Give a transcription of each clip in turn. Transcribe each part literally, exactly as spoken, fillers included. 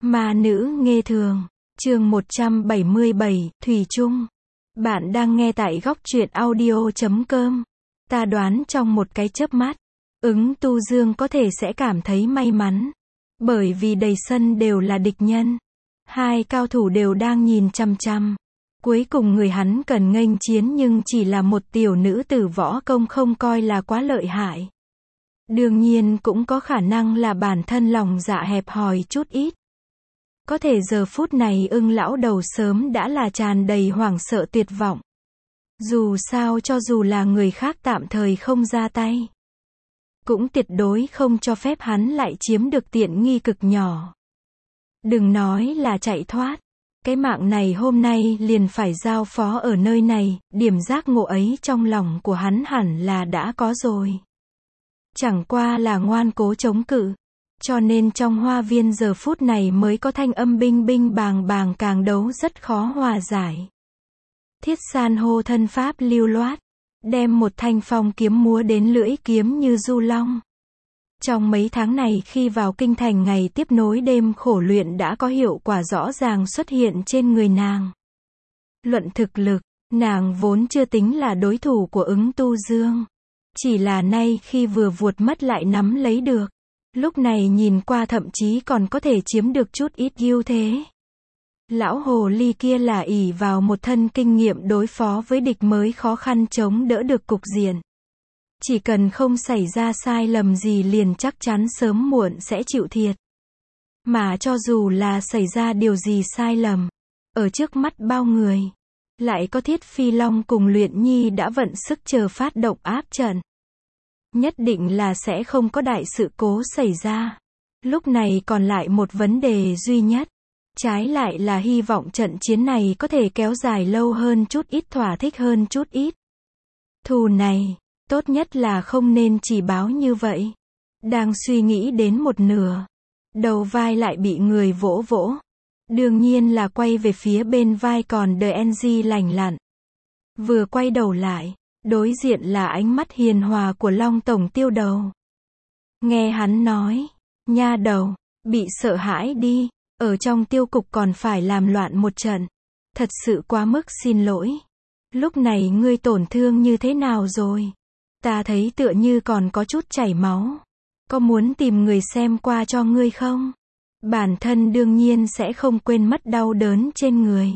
Ma nữ nghê thường, chương một trăm bảy mươi bảy, Thủy chung. Bạn đang nghe tại góc truyện audio chấm com. Ta đoán trong một cái chớp mắt, Ứng Tu Dương có thể sẽ cảm thấy may mắn. Bởi vì đầy sân đều là địch nhân. Hai cao thủ đều đang nhìn chăm chăm. Cuối cùng người hắn cần nghênh chiến nhưng chỉ là một tiểu nữ tử võ công không coi là quá lợi hại. Đương nhiên cũng có khả năng là bản thân lòng dạ hẹp hòi chút ít. Có thể giờ phút này Ưng lão đầu sớm đã là tràn đầy hoảng sợ tuyệt vọng. Dù sao cho dù là người khác tạm thời không ra tay, cũng tuyệt đối không cho phép hắn lại chiếm được tiện nghi cực nhỏ. Đừng nói là chạy thoát. Cái mạng này hôm nay liền phải giao phó ở nơi này, điểm giác ngộ ấy trong lòng của hắn hẳn là đã có rồi. Chẳng qua là ngoan cố chống cự. Cho nên trong hoa viên giờ phút này mới có thanh âm binh binh bàng bàng, càng đấu rất khó hòa giải. Thiết san hô thân pháp lưu loát, đem một thanh phong kiếm múa đến lưỡi kiếm như du long. Trong mấy tháng này khi vào kinh thành ngày tiếp nối đêm khổ luyện đã có hiệu quả rõ ràng xuất hiện trên người nàng. Luận thực lực, nàng vốn chưa tính là đối thủ của Ứng Tu Dương. Chỉ là nay khi vừa vuột mất lại nắm lấy được. Lúc này nhìn qua thậm chí còn có thể chiếm được chút ít ưu thế. Lão hồ ly kia là ỷ vào một thân kinh nghiệm đối phó với địch mới khó khăn chống đỡ được cục diện. Chỉ cần không xảy ra sai lầm gì liền chắc chắn sớm muộn sẽ chịu thiệt. Mà cho dù là xảy ra điều gì sai lầm, ở trước mắt bao người, lại có Thiết Phi Long cùng Luyện Nhi đã vận sức chờ phát động áp trận. Nhất định là sẽ không có đại sự cố xảy ra. Lúc này còn lại một vấn đề duy nhất. Trái lại là hy vọng trận chiến này có thể kéo dài lâu hơn chút ít, thỏa thích hơn chút ít. Thù này, tốt nhất là không nên chỉ báo như vậy. Đang suy nghĩ đến một nửa, đầu vai lại bị người vỗ vỗ. Đương nhiên là quay về phía bên vai còn đờ en giê lành lặn. Vừa quay đầu lại, đối diện là ánh mắt hiền hòa của Long Tổng Tiêu Đầu. Nghe hắn nói, nha đầu, bị sợ hãi đi, ở trong tiêu cục còn phải làm loạn một trận. Thật sự quá mức xin lỗi. Lúc này ngươi tổn thương như thế nào rồi? Ta thấy tựa như còn có chút chảy máu. Có muốn tìm người xem qua cho ngươi không? Bản thân đương nhiên sẽ không quên mất đau đớn trên người.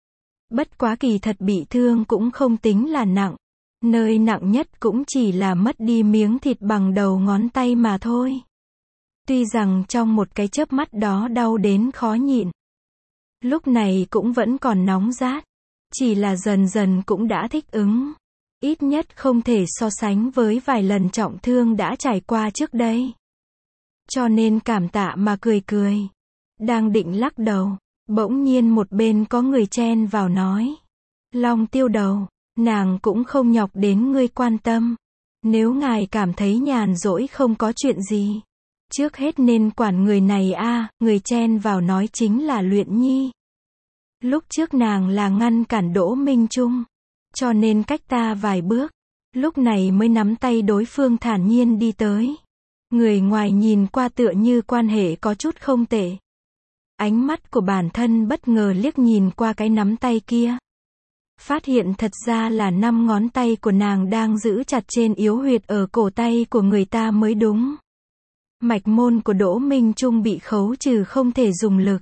Bất quá kỳ thật bị thương cũng không tính là nặng. Nơi nặng nhất cũng chỉ là mất đi miếng thịt bằng đầu ngón tay mà thôi. Tuy rằng trong một cái chớp mắt đó đau đến khó nhịn. Lúc này cũng vẫn còn nóng rát. Chỉ là dần dần cũng đã thích ứng. Ít nhất không thể so sánh với vài lần trọng thương đã trải qua trước đây. Cho nên cảm tạ mà cười cười. Đang định lắc đầu, bỗng nhiên một bên có người chen vào nói. Long Tiêu Đầu, nàng cũng không nhọc đến ngươi quan tâm. Nếu ngài cảm thấy nhàn rỗi không có chuyện gì, trước hết nên quản người này a. À, người chen vào nói chính là Luyện Nhi. Lúc trước nàng là ngăn cản Đỗ Minh Trung, cho nên cách ta vài bước, lúc này mới nắm tay đối phương thản nhiên đi tới. Người ngoài nhìn qua tựa như quan hệ có chút không tệ. Ánh mắt của bản thân bất ngờ liếc nhìn qua cái nắm tay kia. Phát hiện thật ra là năm ngón tay của nàng đang giữ chặt trên yếu huyệt ở cổ tay của người ta mới đúng. Mạch môn của Đỗ Minh Trung bị khấu trừ không thể dùng lực.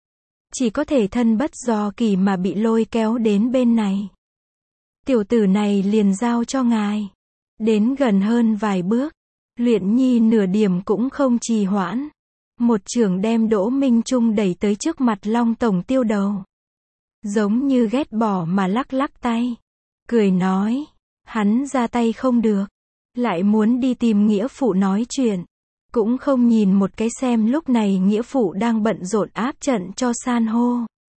Chỉ có thể thân bất do kỳ mà bị lôi kéo đến bên này. Tiểu tử này liền giao cho ngài. Đến gần hơn vài bước, Luyện Nhi nửa điểm cũng không trì hoãn. Một chưởng đem Đỗ Minh Trung đẩy tới trước mặt Long Tổng Tiêu Đầu. Giống như ghét bỏ mà lắc lắc tay. Cười nói, hắn ra tay không được. Lại muốn đi tìm nghĩa phụ nói chuyện. Cũng không nhìn một cái xem lúc này nghĩa phụ đang bận rộn áp trận cho san hô.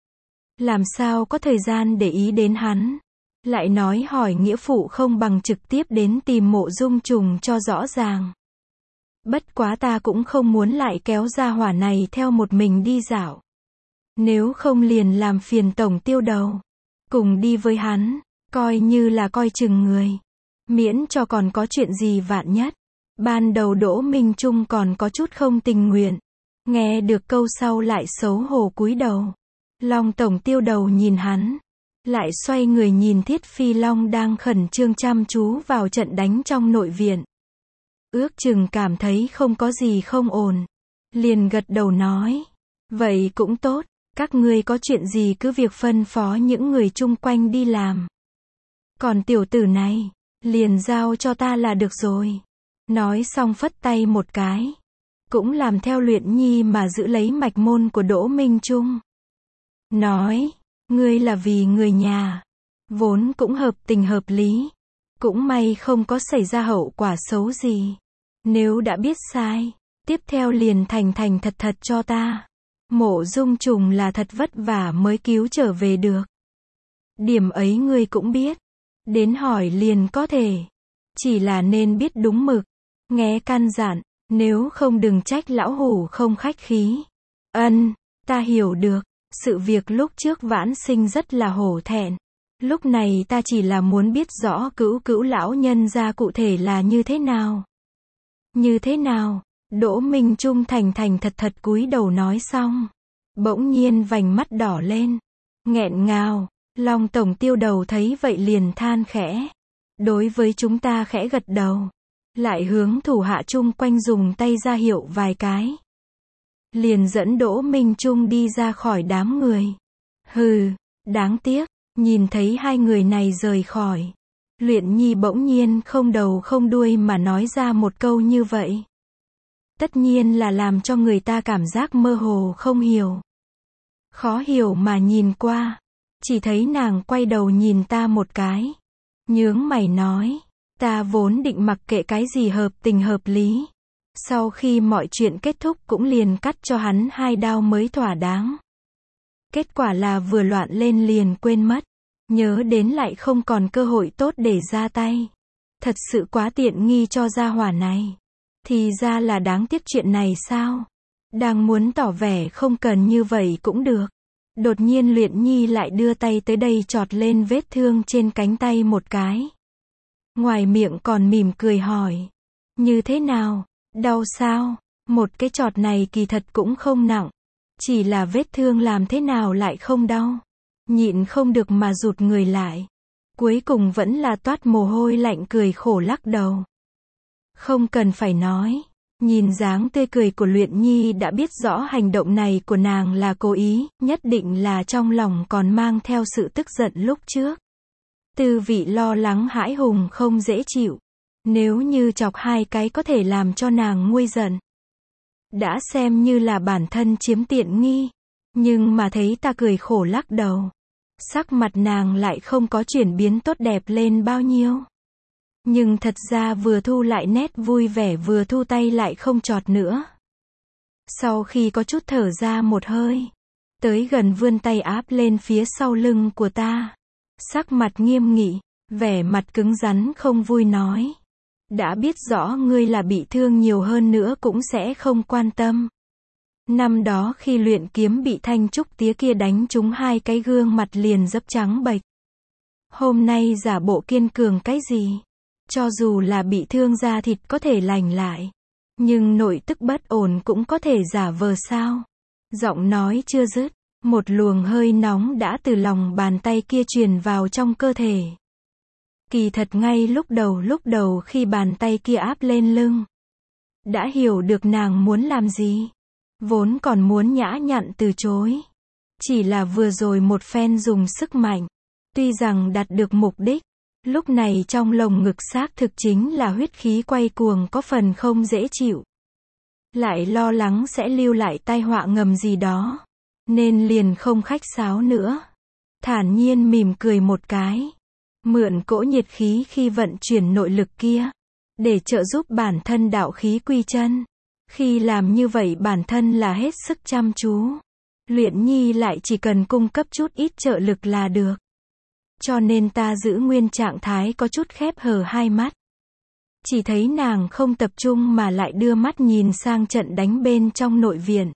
Làm sao có thời gian để ý đến hắn. Lại nói hỏi nghĩa phụ không bằng trực tiếp đến tìm Mộ Dung Trùng cho rõ ràng. Bất quá ta cũng không muốn lại kéo ra hỏa này theo một mình đi dạo. Nếu không liền làm phiền Tổng Tiêu Đầu. Cùng đi với hắn, coi như là coi chừng người. Miễn cho còn có chuyện gì vạn nhất. Ban đầu Đỗ Minh Trung còn có chút không tình nguyện. Nghe được câu sau lại xấu hổ cúi đầu. Long tổng tiêu đầu nhìn hắn. Lại xoay người nhìn Thiết Phi Long đang khẩn trương chăm chú vào trận đánh trong nội viện. Ước chừng cảm thấy không có gì không ổn. Liền gật đầu nói. Vậy cũng tốt, các ngươi có chuyện gì cứ việc phân phó những người chung quanh đi làm. Còn tiểu tử này, liền giao cho ta là được rồi. Nói xong phất tay một cái. Cũng làm theo Luyện Nhi mà giữ lấy mạch môn của Đỗ Minh Trung. Nói, ngươi là vì người nhà. Vốn cũng hợp tình hợp lý. Cũng may không có xảy ra hậu quả xấu gì. Nếu đã biết sai, tiếp theo liền thành thành thật thật cho ta. Mộ Dung Trùng là thật vất vả mới cứu trở về được. Điểm ấy ngươi cũng biết. Đến hỏi liền có thể. Chỉ là nên biết đúng mực. Nghe căn dặn, nếu không đừng trách lão hủ không khách khí. Ân, ta hiểu được. Sự việc lúc trước Vãn Sinh rất là hổ thẹn. Lúc này ta chỉ là muốn biết rõ cữu cữu lão nhân gia cụ thể là như thế nào. Như thế nào? Đỗ Minh Trung thành thành thật thật cúi đầu nói xong. Bỗng nhiên vành mắt đỏ lên. Nghẹn ngào. Long tổng tiêu đầu thấy vậy liền than khẽ. Đối với chúng ta khẽ gật đầu. Lại hướng thủ hạ chung quanh dùng tay ra hiệu vài cái. Liền dẫn Đỗ Minh Trung đi ra khỏi đám người. Hừ, đáng tiếc. Nhìn thấy hai người này rời khỏi. Luyện Nhi bỗng nhiên không đầu không đuôi mà nói ra một câu như vậy. Tất nhiên là làm cho người ta cảm giác mơ hồ không hiểu. Khó hiểu mà nhìn qua. Chỉ thấy nàng quay đầu nhìn ta một cái. Nhướng mày nói. Ta vốn định mặc kệ cái gì hợp tình hợp lý. Sau khi mọi chuyện kết thúc cũng liền cắt cho hắn hai đao mới thỏa đáng. Kết quả là vừa loạn lên liền quên mất. Nhớ đến lại không còn cơ hội tốt để ra tay. Thật sự quá tiện nghi cho gia hỏa này. Thì ra là đáng tiếc chuyện này sao? Đang muốn tỏ vẻ không cần như vậy cũng được. Đột nhiên Luyện Nhi lại đưa tay tới đây chọt lên vết thương trên cánh tay một cái. Ngoài miệng còn mỉm cười hỏi. Như thế nào? Đau sao? Một cái chọt này kỳ thật cũng không nặng. Chỉ là vết thương làm thế nào lại không đau. Nhịn không được mà rụt người lại. Cuối cùng vẫn là toát mồ hôi lạnh cười khổ lắc đầu. Không cần phải nói. Nhìn dáng tươi cười của Luyện Nhi đã biết rõ hành động này của nàng là cố ý, nhất định là trong lòng còn mang theo sự tức giận lúc trước. Tư vị lo lắng hãi hùng không dễ chịu. Nếu như chọc hai cái có thể làm cho nàng nguôi giận. Đã xem như là bản thân chiếm tiện nghi. Nhưng mà thấy ta cười khổ lắc đầu. Sắc mặt nàng lại không có chuyển biến tốt đẹp lên bao nhiêu. Nhưng thật ra vừa thu lại nét vui vẻ vừa thu tay lại không chọt nữa. Sau khi có chút thở ra một hơi. Tới gần vươn tay áp lên phía sau lưng của ta. Sắc mặt nghiêm nghị. Vẻ mặt cứng rắn không vui nói. Đã biết rõ ngươi là bị thương nhiều hơn nữa cũng sẽ không quan tâm. Năm đó khi luyện kiếm bị Thanh Trúc tía kia đánh trúng hai cái gương mặt liền dấp trắng bệch. Hôm nay giả bộ kiên cường cái gì? Cho dù là bị thương da thịt có thể lành lại. Nhưng nội tức bất ổn cũng có thể giả vờ sao? Giọng nói chưa dứt. Một luồng hơi nóng đã từ lòng bàn tay kia truyền vào trong cơ thể. Kỳ thật ngay lúc đầu lúc đầu khi bàn tay kia áp lên lưng. Đã hiểu được nàng muốn làm gì. Vốn còn muốn nhã nhặn từ chối. Chỉ là vừa rồi một phen dùng sức mạnh. Tuy rằng đạt được mục đích. Lúc này trong lồng ngực xác thực chính là huyết khí quay cuồng có phần không dễ chịu. Lại lo lắng sẽ lưu lại tai họa ngầm gì đó. Nên liền không khách sáo nữa. Thản nhiên mỉm cười một cái. Mượn cỗ nhiệt khí khi vận chuyển nội lực kia. Để trợ giúp bản thân đạo khí quy chân. Khi làm như vậy bản thân là hết sức chăm chú. Luyện Nhi lại chỉ cần cung cấp chút ít trợ lực là được. Cho nên ta giữ nguyên trạng thái có chút khép hờ hai mắt. Chỉ thấy nàng không tập trung mà lại đưa mắt nhìn sang trận đánh bên trong nội viện.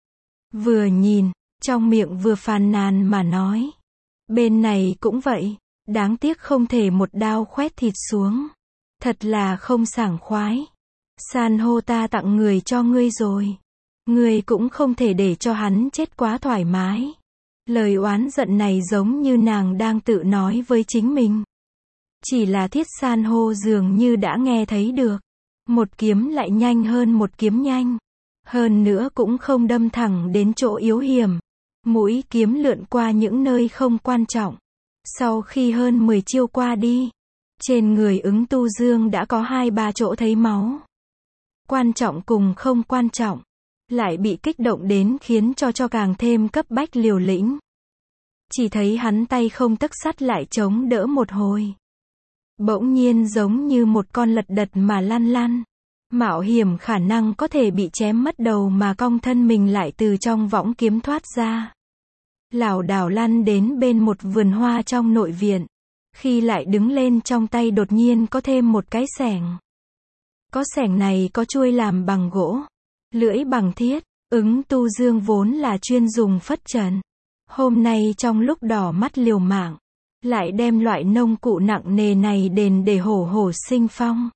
Vừa nhìn, trong miệng vừa phàn nàn mà nói. Bên này cũng vậy, đáng tiếc không thể một đao khoét thịt xuống. Thật là không sảng khoái. San hô ta tặng người cho ngươi rồi. Ngươi cũng không thể để cho hắn chết quá thoải mái. Lời oán giận này giống như nàng đang tự nói với chính mình. Chỉ là Thiết San hô dường như đã nghe thấy được. Một kiếm lại nhanh hơn một kiếm nhanh. Hơn nữa cũng không đâm thẳng đến chỗ yếu hiểm. Mũi kiếm lượn qua những nơi không quan trọng. Sau khi hơn mười chiêu qua đi, trên người Ứng Tu Dương đã có hai ba chỗ thấy máu. Quan trọng cùng không quan trọng, lại bị kích động đến khiến cho cho càng thêm cấp bách liều lĩnh. Chỉ thấy hắn tay không tấc sắt lại chống đỡ một hồi. Bỗng nhiên giống như một con lật đật mà lăn lăn. Mạo hiểm khả năng có thể bị chém mất đầu mà cong thân mình lại từ trong võng kiếm thoát ra. Lảo đảo lăn đến bên một vườn hoa trong nội viện. Khi lại đứng lên trong tay đột nhiên có thêm một cái xẻng. Có xẻng này có chuôi làm bằng gỗ, lưỡi bằng thiết. Ứng Tu Dương vốn là chuyên dùng phất trần. Hôm nay trong lúc đỏ mắt liều mạng, lại đem loại nông cụ nặng nề này đền để hổ hổ sinh phong.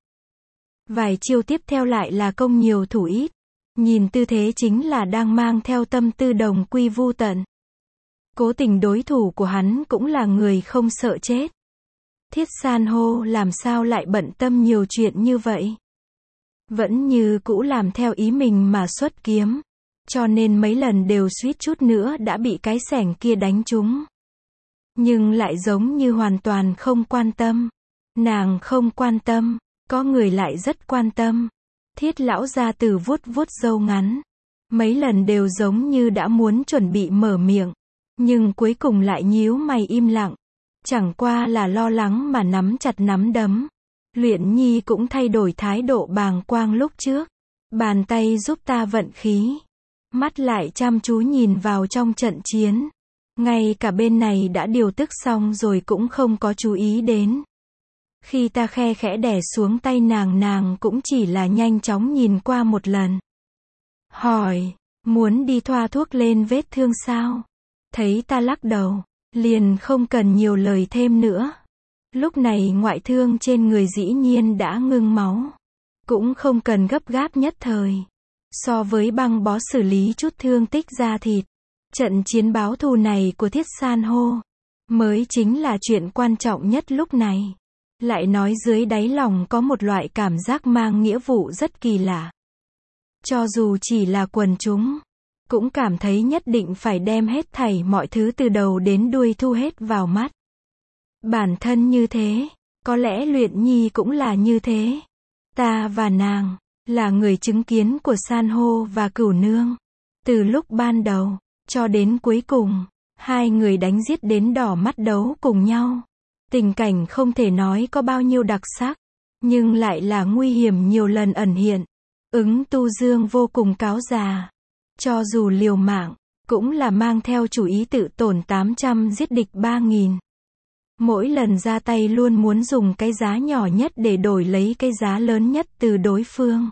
Vài chiêu tiếp theo lại là công nhiều thủ ít. Nhìn tư thế chính là đang mang theo tâm tư đồng quy vu tận. Cố tình đối thủ của hắn cũng là người không sợ chết. Thiết San hô làm sao lại bận tâm nhiều chuyện như vậy. Vẫn như cũ làm theo ý mình mà xuất kiếm. Cho nên mấy lần đều suýt chút nữa đã bị cái xẻng kia đánh trúng. Nhưng lại giống như hoàn toàn không quan tâm. Nàng không quan tâm, có người lại rất quan tâm. Thiết lão gia tử vuốt vuốt râu ngắn. Mấy lần đều giống như đã muốn chuẩn bị mở miệng. Nhưng cuối cùng lại nhíu mày im lặng. Chẳng qua là lo lắng mà nắm chặt nắm đấm. Luyện Nhi cũng thay đổi thái độ bàng quang lúc trước. Bàn tay giúp ta vận khí. Mắt lại chăm chú nhìn vào trong trận chiến. Ngay cả bên này đã điều tức xong rồi cũng không có chú ý đến. Khi ta khe khẽ đè xuống tay nàng, nàng cũng chỉ là nhanh chóng nhìn qua một lần. Hỏi, muốn đi thoa thuốc lên vết thương sao? Thấy ta lắc đầu, liền không cần nhiều lời thêm nữa. Lúc này ngoại thương trên người dĩ nhiên đã ngưng máu. Cũng không cần gấp gáp nhất thời. So với băng bó xử lý chút thương tích da thịt, trận chiến báo thù này của Thiết San hô mới chính là chuyện quan trọng nhất lúc này. Lại nói dưới đáy lòng có một loại cảm giác mang nghĩa vụ rất kỳ lạ. Cho dù chỉ là quần chúng, cũng cảm thấy nhất định phải đem hết thảy mọi thứ từ đầu đến đuôi thu hết vào mắt. Bản thân như thế, có lẽ Luyện Nhi cũng là như thế. Ta và nàng là người chứng kiến của San hô và Cửu Nương. Từ lúc ban đầu, cho đến cuối cùng, hai người đánh giết đến đỏ mắt đấu cùng nhau. Tình cảnh không thể nói có bao nhiêu đặc sắc, nhưng lại là nguy hiểm nhiều lần ẩn hiện. Ứng Tu Dương vô cùng cáo già. Cho dù liều mạng, cũng là mang theo chủ ý tự tổn tám trăm giết địch ba nghìn. Mỗi lần ra tay luôn muốn dùng cái giá nhỏ nhất để đổi lấy cái giá lớn nhất từ đối phương.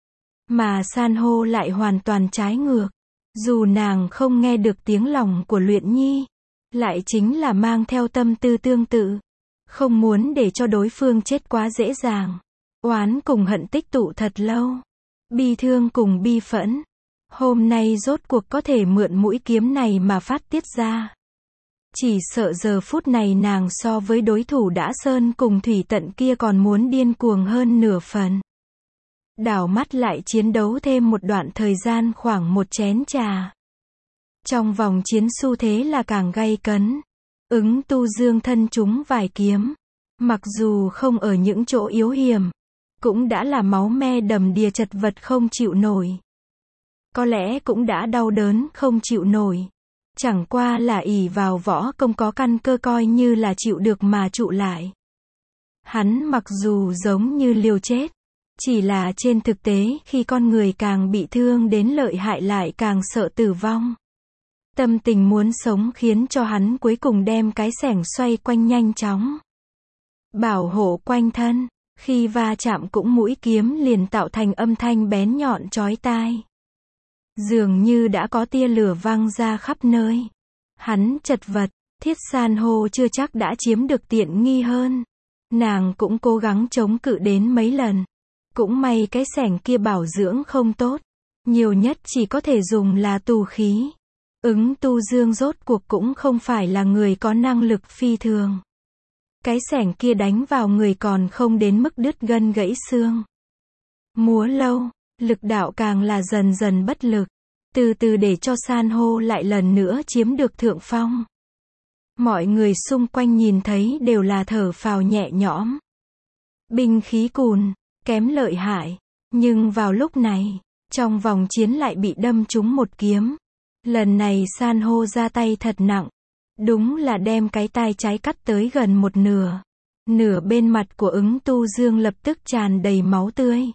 Mà San hô lại hoàn toàn trái ngược. Dù nàng không nghe được tiếng lòng của Luyện Nhi, lại chính là mang theo tâm tư tương tự. Không muốn để cho đối phương chết quá dễ dàng. Oán cùng hận tích tụ thật lâu. Bi thương cùng bi phẫn. Hôm nay rốt cuộc có thể mượn mũi kiếm này mà phát tiết ra. Chỉ sợ giờ phút này nàng so với đối thủ đã sơn cùng thủy tận kia còn muốn điên cuồng hơn nửa phần. Đảo mắt lại chiến đấu thêm một đoạn thời gian khoảng một chén trà. Trong vòng chiến xu thế là càng gay cấn. Ứng Tu Dương thân trúng vài kiếm. Mặc dù không ở những chỗ yếu hiểm, cũng đã là máu me đầm đìa chật vật không chịu nổi. Có lẽ cũng đã đau đớn không chịu nổi. Chẳng qua là ỷ vào võ công có căn cơ coi như là chịu được mà trụ lại. Hắn mặc dù giống như liều chết, chỉ là trên thực tế khi con người càng bị thương đến lợi hại lại càng sợ tử vong. Tâm tình muốn sống khiến cho hắn cuối cùng đem cái xẻng xoay quanh nhanh chóng. Bảo hộ quanh thân, khi va chạm cũng mũi kiếm liền tạo thành âm thanh bén nhọn chói tai. Dường như đã có tia lửa văng ra khắp nơi. Hắn chật vật, Thiết San hô chưa chắc đã chiếm được tiện nghi hơn. Nàng cũng cố gắng chống cự đến mấy lần. Cũng may cái xẻng kia bảo dưỡng không tốt. Nhiều nhất chỉ có thể dùng là tù khí. Ứng Tu Dương rốt cuộc cũng không phải là người có năng lực phi thường. Cái xẻng kia đánh vào người còn không đến mức đứt gân gãy xương. Múa lâu, lực đạo càng là dần dần bất lực, từ từ để cho san hô lại lần nữa chiếm được thượng phong. Mọi người xung quanh nhìn thấy đều là thở phào nhẹ nhõm. Binh khí cùn, kém lợi hại, nhưng vào lúc này, trong vòng chiến lại bị đâm trúng một kiếm. Lần này san hô ra tay thật nặng, đúng là đem cái tai trái cắt tới gần một nửa. Nửa bên mặt của Ứng Tu Dương lập tức tràn đầy máu tươi.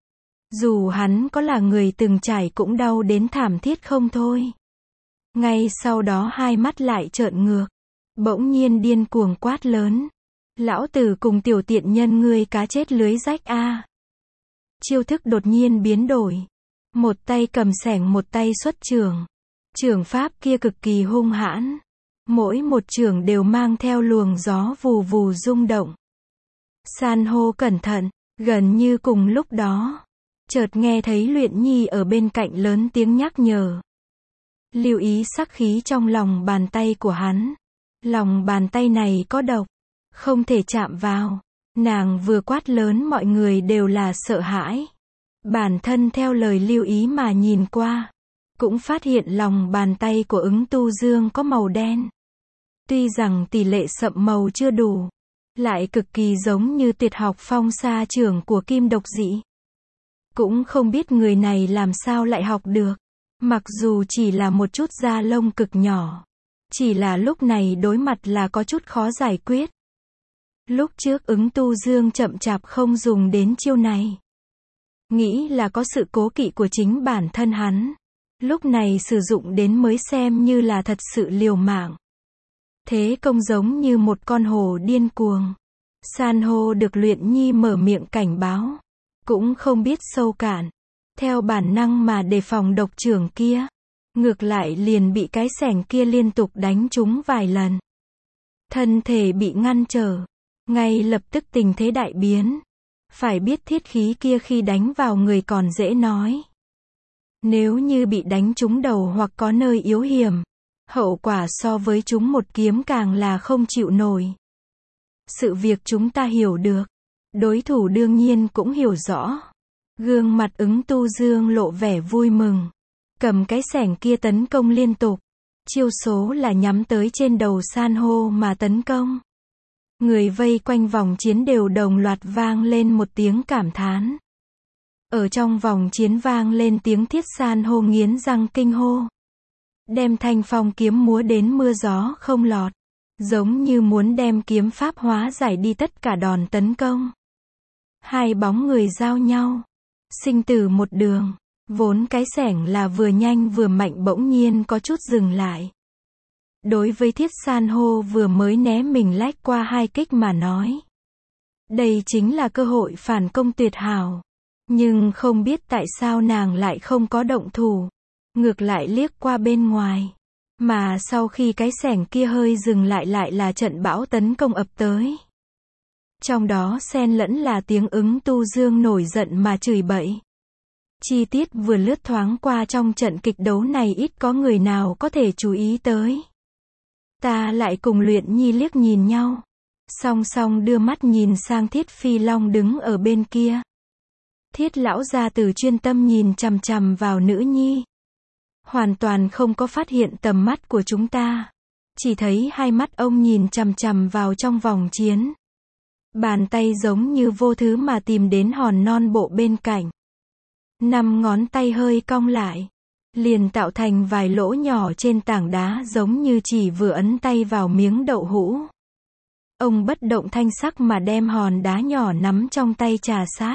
Dù hắn có là người từng trải cũng đau đến thảm thiết không thôi. Ngay sau đó hai mắt lại trợn ngược, bỗng nhiên điên cuồng quát lớn. Lão tử cùng tiểu tiện nhân ngươi cá chết lưới rách a. Chiêu thức đột nhiên biến đổi. Một tay cầm xẻng một tay xuất chưởng. Chưởng pháp kia cực kỳ hung hãn. Mỗi một chưởng đều mang theo luồng gió vù vù rung động. San hô cẩn thận, gần như cùng lúc đó. Chợt nghe thấy Luyện Nhi ở bên cạnh lớn tiếng nhắc nhở. Lưu ý sắc khí trong lòng bàn tay của hắn. Lòng bàn tay này có độc, không thể chạm vào. Nàng vừa quát lớn mọi người đều là sợ hãi. Bản thân theo lời lưu ý mà nhìn qua, cũng phát hiện lòng bàn tay của Ứng Tu Dương có màu đen. Tuy rằng tỷ lệ sậm màu chưa đủ, lại cực kỳ giống như tuyệt học phong sa trưởng của Kim Độc Dị. Cũng không biết người này làm sao lại học được, mặc dù chỉ là một chút da lông cực nhỏ. Chỉ là lúc này đối mặt là có chút khó giải quyết. Lúc trước Ứng Tu Dương chậm chạp không dùng đến chiêu này. Nghĩ là có sự cố kỵ của chính bản thân hắn. Lúc này sử dụng đến mới xem như là thật sự liều mạng. Thế công giống như một con hổ điên cuồng. San hô được Luyện Nhi mở miệng cảnh báo, cũng không biết sâu cạn. Theo bản năng mà đề phòng độc trưởng kia. Ngược lại liền bị cái xẻng kia liên tục đánh trúng vài lần. Thân thể bị ngăn trở. Ngay lập tức tình thế đại biến. Phải biết thiết khí kia khi đánh vào người còn dễ nói. Nếu như bị đánh trúng đầu hoặc có nơi yếu hiểm, hậu quả so với chúng một kiếm càng là không chịu nổi. Sự việc chúng ta hiểu được. Đối thủ đương nhiên cũng hiểu rõ. Gương mặt Ứng Tu Dương lộ vẻ vui mừng. Cầm cái xẻng kia tấn công liên tục. Chiêu số là nhắm tới trên đầu san hô mà tấn công. Người vây quanh vòng chiến đều đồng loạt vang lên một tiếng cảm thán. Ở trong vòng chiến vang lên tiếng thiết san hô nghiến răng kinh hô. Đem thanh phong kiếm múa đến mưa gió không lọt. Giống như muốn đem kiếm pháp hóa giải đi tất cả đòn tấn công. Hai bóng người giao nhau. Sinh tử một đường. Vốn cái xẻng là vừa nhanh vừa mạnh bỗng nhiên có chút dừng lại. Đối với thiết san hô vừa mới né mình lách qua hai kích mà nói. Đây chính là cơ hội phản công tuyệt hảo. Nhưng không biết tại sao nàng lại không có động thủ. Ngược lại liếc qua bên ngoài. Mà sau khi cái xẻng kia hơi dừng lại lại là trận bão tấn công ập tới. Trong đó xen lẫn là tiếng Ứng Tu Dương nổi giận mà chửi bậy. Chi tiết vừa lướt thoáng qua trong trận kịch đấu này ít có người nào có thể chú ý tới. Ta lại cùng Luyện Nhi liếc nhìn nhau. Song song đưa mắt nhìn sang Thiết Phi Long đứng ở bên kia. Thiết lão gia tử chuyên tâm nhìn chằm chằm vào nữ nhi. Hoàn toàn không có phát hiện tầm mắt của chúng ta. Chỉ thấy hai mắt ông nhìn chằm chằm vào trong vòng chiến. Bàn tay giống như vô thứ mà tìm đến hòn non bộ bên cạnh. Năm ngón tay hơi cong lại. Liền tạo thành vài lỗ nhỏ trên tảng đá giống như chỉ vừa ấn tay vào miếng đậu hũ. Ông bất động thanh sắc mà đem hòn đá nhỏ nắm trong tay trà sát.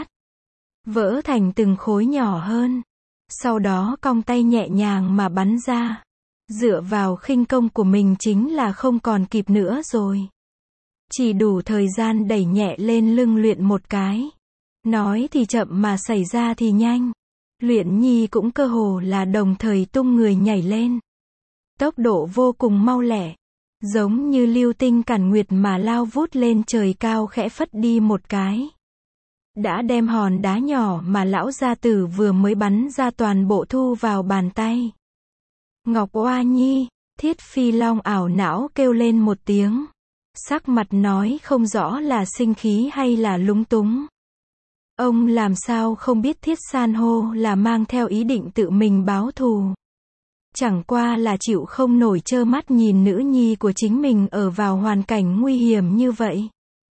Vỡ thành từng khối nhỏ hơn. Sau đó cong tay nhẹ nhàng mà bắn ra. Dựa vào khinh công của mình chính là không còn kịp nữa rồi. Chỉ đủ thời gian đẩy nhẹ lên lưng Luyện một cái. Nói thì chậm mà xảy ra thì nhanh. Luyện Nhi cũng cơ hồ là đồng thời tung người nhảy lên. Tốc độ vô cùng mau lẹ. Giống như lưu tinh cản nguyệt mà lao vút lên trời cao khẽ phất đi một cái. đã đem hòn đá nhỏ mà lão gia tử vừa mới bắn ra toàn bộ thu vào bàn tay. Ngọc Oa Nhi, Thiết Phi Long ảo não kêu lên một tiếng. Sắc mặt nói không rõ là sinh khí hay là lúng túng. Ông làm sao không biết Thiết San hô là mang theo ý định tự mình báo thù. Chẳng qua là chịu không nổi trơ mắt nhìn nữ nhi của chính mình ở vào hoàn cảnh nguy hiểm như vậy.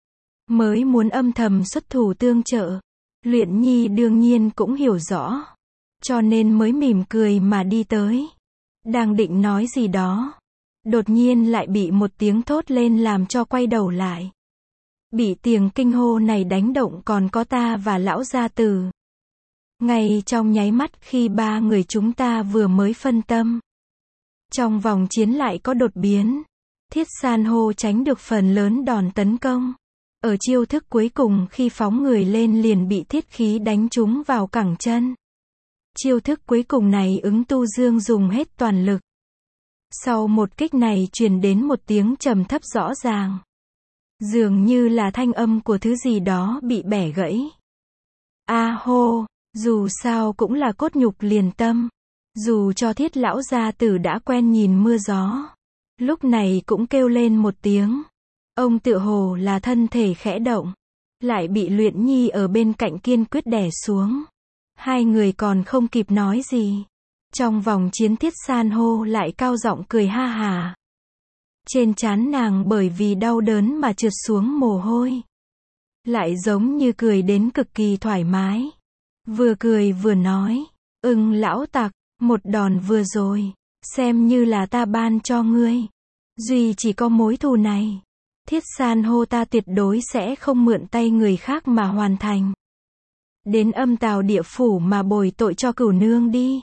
Mới muốn âm thầm xuất thủ tương trợ. Luyện Nhi đương nhiên cũng hiểu rõ. Cho nên mới mỉm cười mà đi tới. Đang định nói gì đó. Đột nhiên lại bị một tiếng thốt lên làm cho quay đầu lại. Bị tiếng kinh hô này đánh động còn có ta và lão gia tử. Ngay trong nháy mắt khi ba người chúng ta vừa mới phân tâm. Trong vòng chiến lại có đột biến. Thiết San hô tránh được phần lớn đòn tấn công. Ở chiêu thức cuối cùng khi phóng người lên liền bị thiết khí đánh trúng vào cẳng chân. Chiêu thức cuối cùng này Ứng Tu Dương dùng hết toàn lực. Sau một kích này truyền đến một tiếng trầm thấp rõ ràng. Dường như là thanh âm của thứ gì đó bị bẻ gãy. A hô, dù sao cũng là cốt nhục liền tâm. Dù cho Thiết lão gia tử đã quen nhìn mưa gió. Lúc này cũng kêu lên một tiếng. Ông tựa hồ là thân thể khẽ động. Lại bị Luyện Nhi ở bên cạnh kiên quyết đè xuống. Hai người còn không kịp nói gì. Trong vòng chiến Thiết San hô lại cao giọng cười ha hà. Trên trán nàng bởi vì đau đớn mà trượt xuống mồ hôi. Lại giống như cười đến cực kỳ thoải mái. Vừa cười vừa nói. Ưng lão tặc, một đòn vừa rồi. Xem như là ta ban cho ngươi. Duy chỉ có mối thù này. Thiết San hô ta tuyệt đối sẽ không mượn tay người khác mà hoàn thành. Đến âm tào địa phủ mà bồi tội cho cửu nương đi.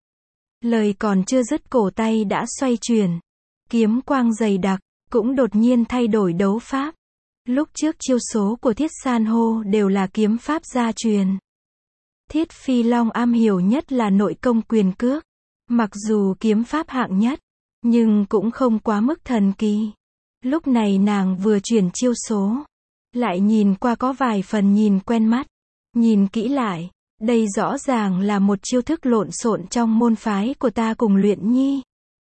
Lời còn chưa dứt cổ tay đã xoay chuyển. Kiếm quang dày đặc, cũng đột nhiên thay đổi đấu pháp. Lúc trước chiêu số của Thiết San hô đều là kiếm pháp gia truyền. Thiết Phi Long am hiểu nhất là nội công quyền cước. Mặc dù kiếm pháp hạng nhất, nhưng cũng không quá mức thần kỳ. Lúc này nàng vừa chuyển chiêu số. Lại nhìn qua có vài phần nhìn quen mắt. Nhìn kỹ lại, đây rõ ràng là một chiêu thức lộn xộn trong môn phái của ta cùng Luyện Nhi.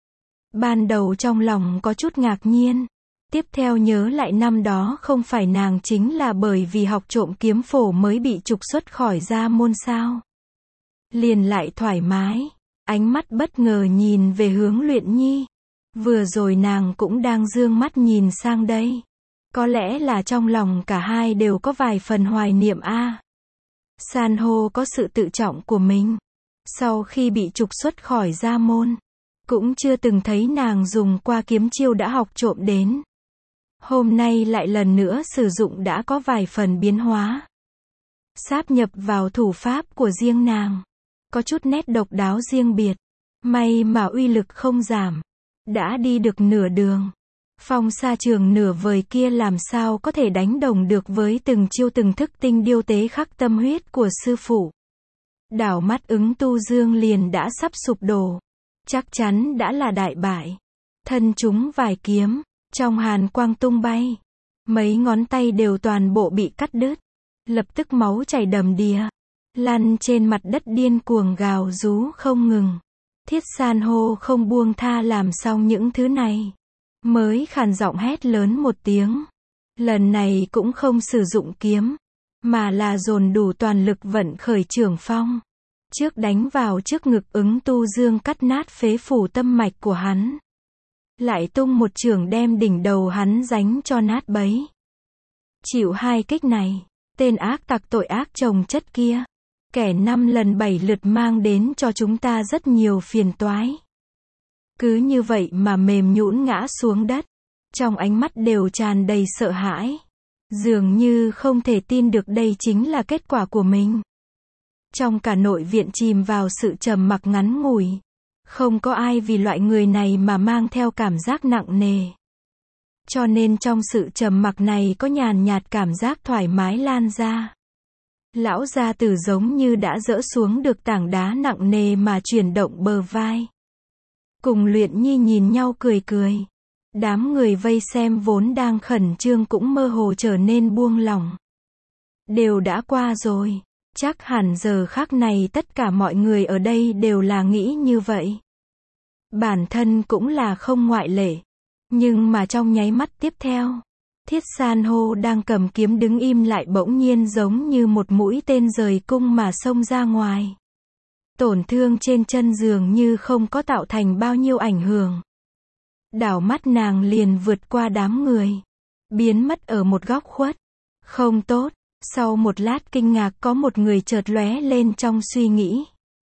Ban đầu trong lòng có chút ngạc nhiên. Tiếp theo nhớ lại năm đó không phải nàng chính là bởi vì học trộm kiếm phổ mới bị trục xuất khỏi gia môn sao. Liền lại thoải mái, ánh mắt bất ngờ nhìn về hướng Luyện Nhi. Vừa rồi nàng cũng đang dương mắt nhìn sang đây. Có lẽ là trong lòng cả hai đều có vài phần hoài niệm a. À. San hô có sự tự trọng của mình. Sau khi bị trục xuất khỏi gia môn, cũng chưa từng thấy nàng dùng qua kiếm chiêu đã học trộm đến. Hôm nay lại lần nữa sử dụng đã có vài phần biến hóa. Sáp nhập vào thủ pháp của riêng nàng. Có chút nét độc đáo riêng biệt. May mà uy lực không giảm. Đã đi được nửa đường. Phong sa trường nửa vời kia làm sao có thể đánh đồng được với từng chiêu từng thức tinh điêu tế khắc tâm huyết của sư phụ. Đảo mắt Ứng Tu Dương liền đã sắp sụp đổ. Chắc chắn đã là đại bại. Thân chúng vài kiếm, trong hàn quang tung bay. Mấy ngón tay đều toàn bộ bị cắt đứt. Lập tức máu chảy đầm đìa. Lăn trên mặt đất điên cuồng gào rú không ngừng. Thiết San hô không buông tha làm xong những thứ này. Mới khàn giọng hét lớn một tiếng. Lần này cũng không sử dụng kiếm. Mà là dồn đủ toàn lực vận khởi trưởng phong. Trước đánh vào trước ngực Ứng Tu Dương cắt nát phế phủ tâm mạch của hắn. Lại tung một chưởng đem đỉnh đầu hắn đánh cho nát bấy. Chịu hai kích này. Tên ác tặc tội ác chồng chất kia. Kẻ năm lần bảy lượt mang đến cho chúng ta rất nhiều phiền toái. Cứ như vậy mà mềm nhũn ngã xuống đất. Trong ánh mắt đều tràn đầy sợ hãi. Dường như không thể tin được đây chính là kết quả của mình. Trong cả nội viện chìm vào sự trầm mặc ngắn ngủi. Không có ai vì loại người này mà mang theo cảm giác nặng nề. Cho nên trong sự trầm mặc này có nhàn nhạt cảm giác thoải mái lan ra. Lão gia tử giống như đã dỡ xuống được tảng đá nặng nề mà chuyển động bờ vai. Cùng Luyện Nhi nhìn nhau cười cười. Đám người vây xem vốn đang khẩn trương cũng mơ hồ trở nên buông lỏng. đều đã qua rồi. Chắc hẳn giờ khắc này tất cả mọi người ở đây đều là nghĩ như vậy. Bản thân cũng là không ngoại lệ. Nhưng mà trong nháy mắt tiếp theo, Thiết San hô đang cầm kiếm đứng im lại bỗng nhiên giống như một mũi tên rời cung mà xông ra ngoài. Tổn thương trên chân dường như không có tạo thành bao nhiêu ảnh hưởng. Đảo mắt nàng liền vượt qua đám người, biến mất ở một góc khuất. Không tốt, sau một lát kinh ngạc có một người chợt lóe lên trong suy nghĩ.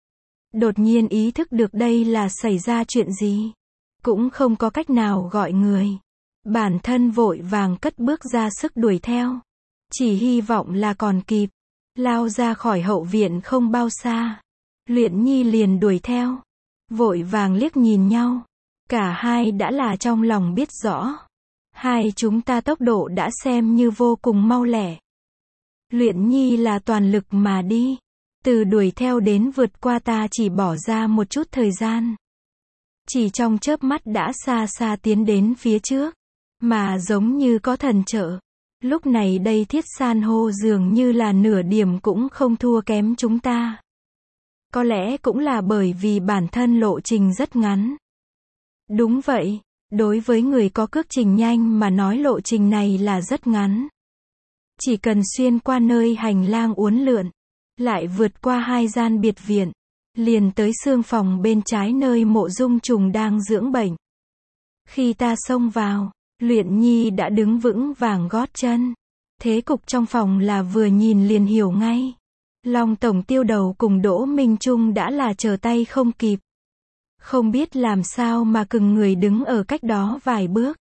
Đột nhiên ý thức được đây là xảy ra chuyện gì. Cũng không có cách nào gọi người. Bản thân vội vàng cất bước ra sức đuổi theo. Chỉ hy vọng là còn kịp. Lao ra khỏi hậu viện không bao xa. Luyện Nhi liền đuổi theo. Vội vàng liếc nhìn nhau. Cả hai đã là trong lòng biết rõ. Hai chúng ta tốc độ đã xem như vô cùng mau lẹ. Luyện Nhi là toàn lực mà đi. Từ đuổi theo đến vượt qua ta chỉ bỏ ra một chút thời gian. Chỉ trong chớp mắt đã xa xa tiến đến phía trước. Mà giống như có thần trợ. Lúc này đây Thiết San hô dường như là nửa điểm cũng không thua kém chúng ta. Có lẽ cũng là bởi vì bản thân lộ trình rất ngắn. Đúng vậy, đối với người có cước trình nhanh mà nói lộ trình này là rất ngắn. Chỉ cần xuyên qua nơi hành lang uốn lượn, lại vượt qua hai gian biệt viện, liền tới xương phòng bên trái nơi Mộ Dung Trùng đang dưỡng bệnh. Khi ta xông vào, Luyện Nhi đã đứng vững vàng gót chân. Thế cục trong phòng là vừa nhìn liền hiểu ngay. Long Tổng Tiêu Đầu cùng Đỗ Minh Trung đã là chờ tay không kịp. Không biết làm sao mà cứng người đứng ở cách đó vài bước.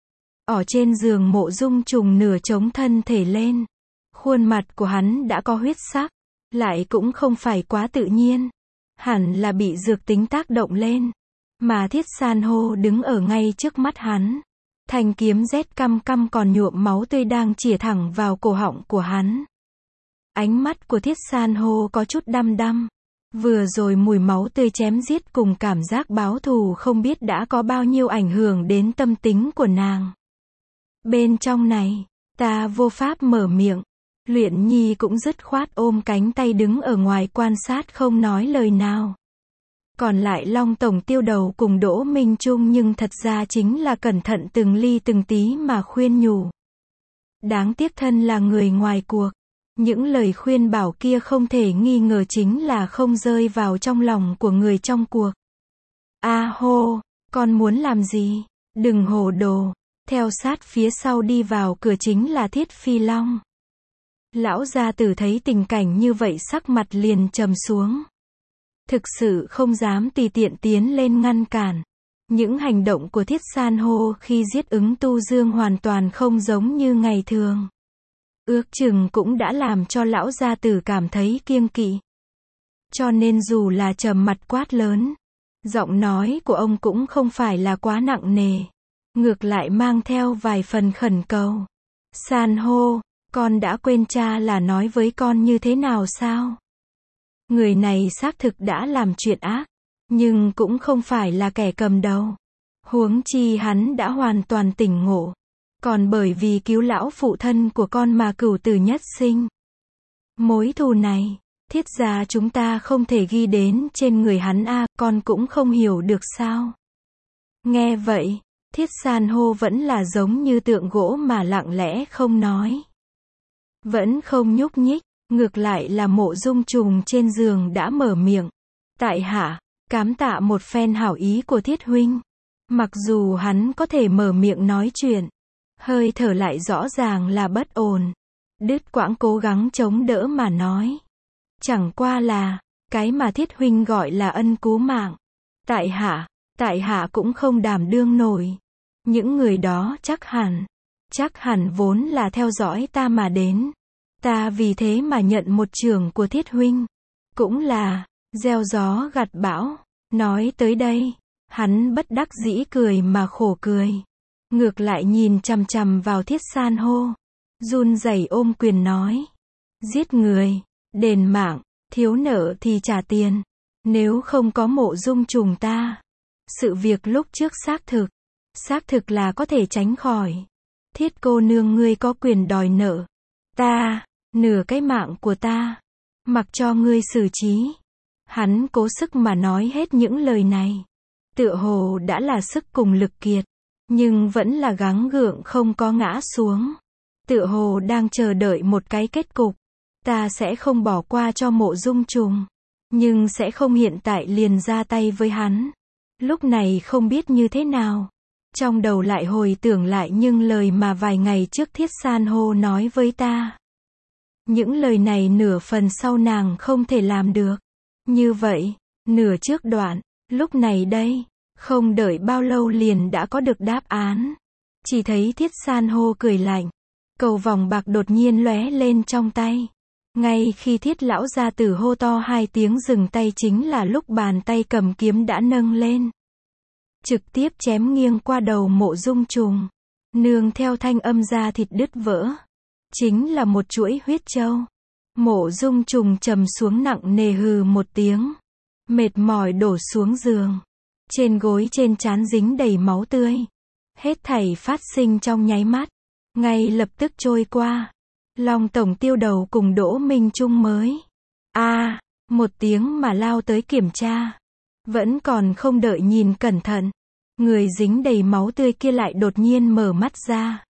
Ở trên giường Mộ Dung Trùng nửa chống thân thể lên. Khuôn mặt của hắn đã có huyết sắc, lại cũng không phải quá tự nhiên. Hẳn là bị dược tính tác động lên. Mà Thiết San hô đứng ở ngay trước mắt hắn. Thanh kiếm rét căm căm còn nhuộm máu tươi đang chĩa thẳng vào cổ họng của hắn. Ánh mắt của Thiết San hô có chút đăm đăm. Vừa rồi mùi máu tươi chém giết cùng cảm giác báo thù không biết đã có bao nhiêu ảnh hưởng đến tâm tính của nàng. Bên trong này, ta vô pháp mở miệng. Luyện Nhi cũng dứt khoát ôm cánh tay đứng ở ngoài quan sát không nói lời nào. Còn lại Long Tổng Tiêu Đầu cùng Đỗ Minh Trung nhưng thật ra chính là cẩn thận từng ly từng tí mà khuyên nhủ. Đáng tiếc thân là người ngoài cuộc. Những lời khuyên bảo kia không thể nghi ngờ chính là không rơi vào trong lòng của người trong cuộc. A hô, con muốn làm gì? Đừng hồ đồ. Theo sát phía sau đi vào cửa chính là Thiết Phi Long. Lão gia tử thấy tình cảnh như vậy sắc mặt liền trầm xuống. Thực sự không dám tùy tiện tiến lên ngăn cản. Những hành động của Thiết San hô khi giết ứng tu dương hoàn toàn không giống như ngày thường. Ước chừng cũng đã làm cho lão gia tử cảm thấy kiêng kỵ. Cho nên dù là trầm mặt quát lớn, giọng nói của ông cũng không phải là quá nặng nề. Ngược lại mang theo vài phần khẩn cầu. San hô, con đã quên cha là nói với con như thế nào sao? Người này xác thực đã làm chuyện ác, nhưng cũng không phải là kẻ cầm đầu. Huống chi hắn đã hoàn toàn tỉnh ngộ. Còn bởi vì cứu lão phụ thân của con mà cửu tử nhất sinh. Mối thù này, Thiết gia chúng ta không thể ghi đến trên người hắn a, con cũng không hiểu được sao? Nghe vậy, Thiết San hô vẫn là giống như tượng gỗ mà lặng lẽ không nói. Vẫn không nhúc nhích, ngược lại là Mộ Dung Trùng trên giường đã mở miệng. Tại hạ, cám tạ một phen hảo ý của Thiết huynh. Mặc dù hắn có thể mở miệng nói chuyện, hơi thở lại rõ ràng là bất ổn. Đứt quãng cố gắng chống đỡ mà nói. Chẳng qua là, cái mà Thiết huynh gọi là ân cứu mạng. Tại hạ, tại hạ cũng không đảm đương nổi. Những người đó chắc hẳn, chắc hẳn vốn là theo dõi ta mà đến. Ta vì thế mà nhận một trường của Thiết huynh. Cũng là, gieo gió gặt bão. Nói tới đây, hắn bất đắc dĩ cười mà khổ cười. Ngược lại nhìn chằm chằm vào Thiết San hô. Run rẩy ôm quyền nói. Giết người, đền mạng, thiếu nợ thì trả tiền. Nếu không có Mộ Dung Trùng ta. Sự việc lúc trước xác thực. Xác thực là có thể tránh khỏi. Thiết cô nương ngươi có quyền đòi nợ. Ta, nửa cái mạng của ta, mặc cho ngươi xử trí. Hắn cố sức mà nói hết những lời này. Tựa hồ đã là sức cùng lực kiệt, nhưng vẫn là gắng gượng không có ngã xuống. Tựa hồ đang chờ đợi một cái kết cục. Ta sẽ không bỏ qua cho Mộ Dung Trùng, nhưng sẽ không hiện tại liền ra tay với hắn. Lúc này không biết như thế nào. Trong đầu lại hồi tưởng lại những lời mà vài ngày trước Thiết San hô nói với ta. Những lời này nửa phần sau nàng không thể làm được. Như vậy, nửa trước đoạn, lúc này đây, không đợi bao lâu liền đã có được đáp án. Chỉ thấy Thiết San hô cười lạnh. Cầu vòng bạc đột nhiên lóe lên trong tay. Ngay khi Thiết lão gia tử hô to hai tiếng dừng tay chính là lúc bàn tay cầm kiếm đã nâng lên. Trực tiếp chém nghiêng qua đầu Mộ Dung Trùng. Nương theo thanh âm da thịt đứt vỡ. Chính là một chuỗi huyết châu. Mộ Dung Trùng trầm xuống nặng nề hừ một tiếng. Mệt mỏi đổ xuống giường. Trên gối trên trán dính đầy máu tươi. Hết thảy phát sinh trong nháy mắt. Ngay lập tức trôi qua. Long tổng tiêu đầu cùng Đỗ Minh Trung mới. a à, một tiếng mà lao tới kiểm tra. Vẫn còn không đợi nhìn cẩn thận. Người dính đầy máu tươi kia lại đột nhiên mở mắt ra.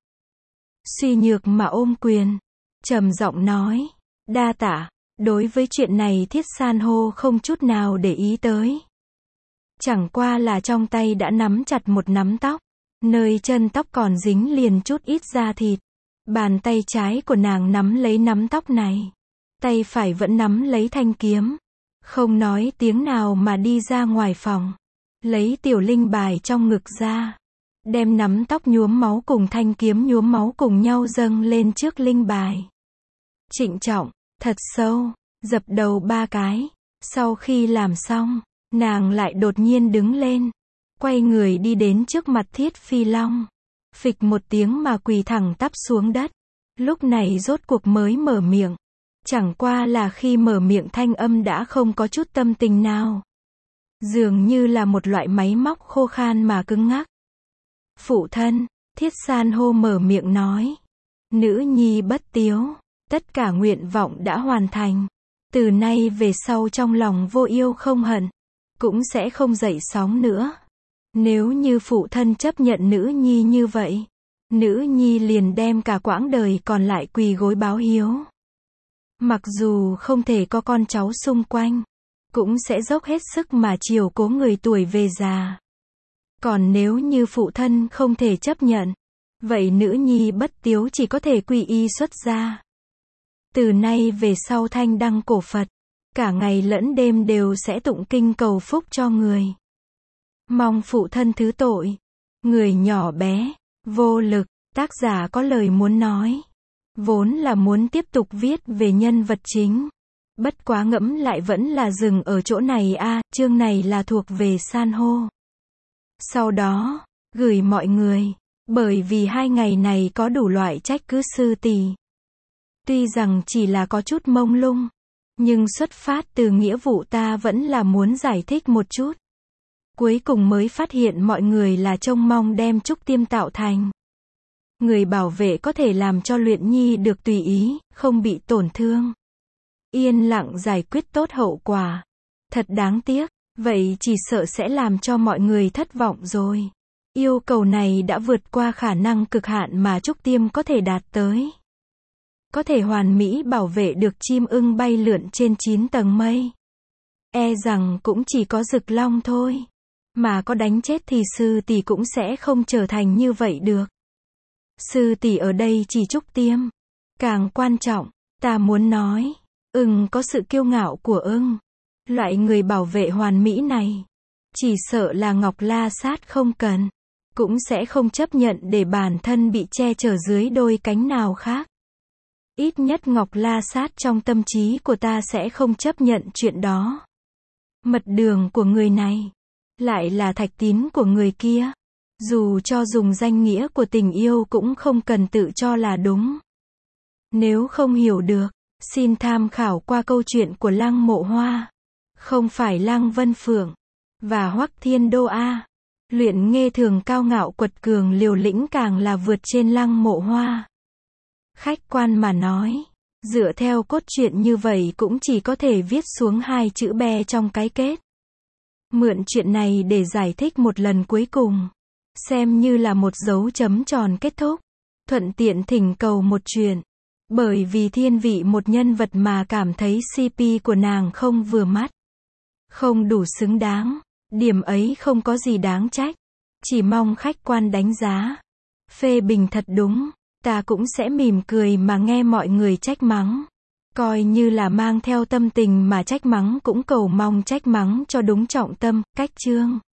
Suy nhược mà ôm quyền. Trầm giọng nói. Đa tạ. Đối với chuyện này Thiết San hô không chút nào để ý tới. Chẳng qua là trong tay đã nắm chặt một nắm tóc. Nơi chân tóc còn dính liền chút ít da thịt. Bàn tay trái của nàng nắm lấy nắm tóc này. Tay phải vẫn nắm lấy thanh kiếm. Không nói tiếng nào mà đi ra ngoài phòng. Lấy tiểu linh bài trong ngực ra. Đem nắm tóc nhuốm máu cùng thanh kiếm nhuốm máu cùng nhau dâng lên trước linh bài. Trịnh trọng, thật sâu, dập đầu ba cái. Sau khi làm xong, nàng lại đột nhiên đứng lên. Quay người đi đến trước mặt Thiết Phi Long. Phịch một tiếng mà quỳ thẳng tắp xuống đất. Lúc này rốt cuộc mới mở miệng. Chẳng qua là khi mở miệng thanh âm đã không có chút tâm tình nào. Dường như là một loại máy móc khô khan mà cứng ngắc. Phụ thân, Thiết San hô mở miệng nói. Nữ nhi bất tiếu. Tất cả nguyện vọng đã hoàn thành. Từ nay về sau trong lòng vô yêu không hận. Cũng sẽ không dậy sóng nữa. Nếu như phụ thân chấp nhận nữ nhi như vậy, nữ nhi liền đem cả quãng đời còn lại quỳ gối báo hiếu. Mặc dù không thể có con cháu xung quanh, cũng sẽ dốc hết sức mà chiều cố người tuổi về già. Còn nếu như phụ thân không thể chấp nhận, vậy nữ nhi bất tiếu chỉ có thể quy y xuất gia. Từ nay về sau thanh đăng cổ Phật, cả ngày lẫn đêm đều sẽ tụng kinh cầu phúc cho người. Mong phụ thân thứ tội. Người nhỏ bé, vô lực, tác giả có lời muốn nói. Vốn là muốn tiếp tục viết về nhân vật chính. Bất quá ngẫm lại vẫn là dừng ở chỗ này a, à, chương này là thuộc về san hô. Sau đó, gửi mọi người, bởi vì hai ngày này có đủ loại trách cứ sư tỷ. Tuy rằng chỉ là có chút mông lung, nhưng xuất phát từ nghĩa vụ ta vẫn là muốn giải thích một chút. Cuối cùng mới phát hiện mọi người là trông mong đem trúc tiêm tạo thành. Người bảo vệ có thể làm cho Luyện Nhi được tùy ý, không bị tổn thương. Yên lặng giải quyết tốt hậu quả. Thật đáng tiếc, vậy chỉ sợ sẽ làm cho mọi người thất vọng rồi. Yêu cầu này đã vượt qua khả năng cực hạn mà trúc tiêm có thể đạt tới. Có thể hoàn mỹ bảo vệ được chim ưng bay lượn trên chín tầng mây. E rằng cũng chỉ có Dực Long thôi. Mà có đánh chết thì sư tỷ cũng sẽ không trở thành như vậy được. Sư tỷ ở đây chỉ trúc tiêm. Càng quan trọng, ta muốn nói, ưng có sự kiêu ngạo của ưng. Loại người bảo vệ hoàn mỹ này, chỉ sợ là Ngọc La Sát không cần, cũng sẽ không chấp nhận để bản thân bị che chở dưới đôi cánh nào khác. Ít nhất Ngọc La Sát trong tâm trí của ta sẽ không chấp nhận chuyện đó. Mật đường của người này lại là thạch tín của người kia. Dù cho dùng danh nghĩa của tình yêu cũng không cần tự cho là đúng. Nếu không hiểu được, xin tham khảo qua câu chuyện của Lăng Mộ Hoa. Không phải Lăng Vân Phượng và Hoắc Thiên Đô A. Luyện Nghê thường cao ngạo quật cường liều lĩnh càng là vượt trên Lăng Mộ Hoa. Khách quan mà nói, Dựa theo cốt truyện như vậy cũng chỉ có thể viết xuống hai chữ be trong cái kết. Mượn chuyện này để giải thích một lần cuối cùng. Xem như là một dấu chấm tròn kết thúc. Thuận tiện thỉnh cầu một chuyện. Bởi vì thiên vị một nhân vật mà cảm thấy xê pê của nàng không vừa mắt. Không đủ xứng đáng. Điểm ấy không có gì đáng trách. Chỉ mong khách quan đánh giá. Phê bình thật đúng. Ta cũng sẽ mỉm cười mà nghe mọi người trách mắng. Coi như là mang theo tâm tình mà trách mắng cũng cầu mong trách mắng cho đúng trọng tâm, cách chương.